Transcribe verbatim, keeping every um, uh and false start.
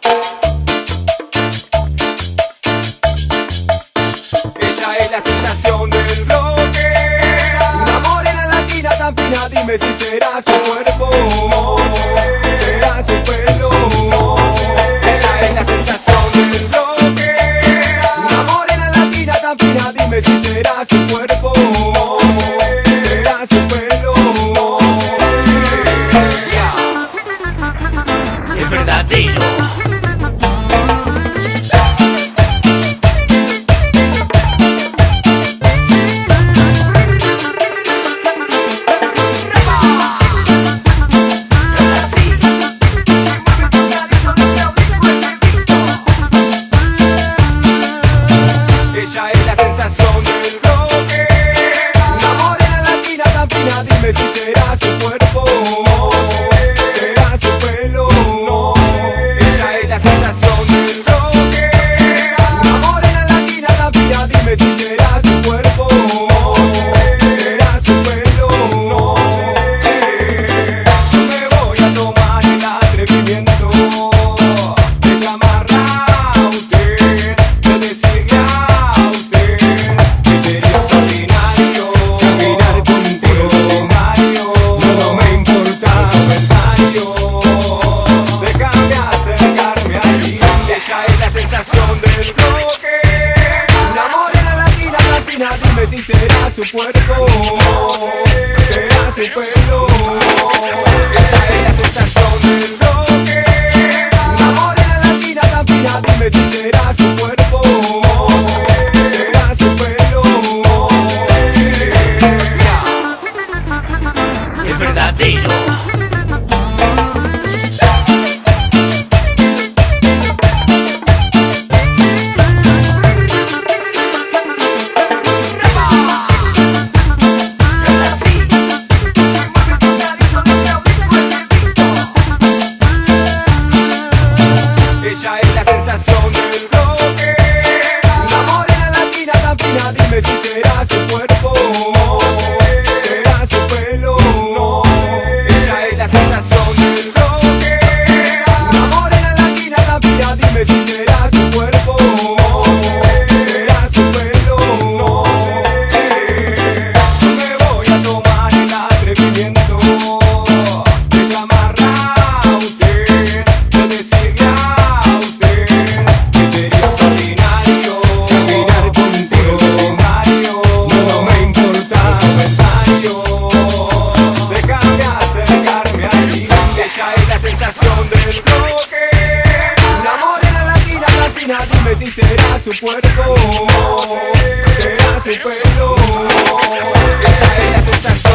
Ella es la sensación del bloque. Una morena latina tan fina, dime si será su cuerpo, será su pelo. Ella es la sensación del bloque. Una morena latina tan fina, dime si será su cuerpo, será su pelo. Es verdadero. Ella es la sensación del bloque. Una morena latina tan fina, dime si será su cuerpo, será su pelo. Ella es la sensación del bloque. Una morena latina tan fina, dime si será su cuerpo, será su pelo. Yo me voy a tomar el atrevimiento de llamarla a usted, de decirle a usted que sería extraordinario caminar contigo sin Mario. No me importa tu comentario, déjame acercarme a ti. Ella es la sensación del bloque. Una morena latina tan fina, dime si será su cuerpo, será su pelo. Ella es la sensación del bloque. Una morena latina tan fina, dime si será su cuerpo, será su pelo. Es verdadero. Ella es la sensación del bloque. Una morena latina tan fina, dime si será su cuerpo, será su pelo. Ella es la sensación del bloque. Una morena latina tan fina, dime si será su cuerpo, será su pelo. Yo me voy a tomar el atrevimiento de llamarla a usted, de decirle a usted que sería extraordinario caminar contigo sin Mario. No me importa tu comentario, déjame acercarme a ti. Ella es la sensación del bloque. Una morena latina tan fina, dime si será su cuerpo, será su pelo. Ella es la sensación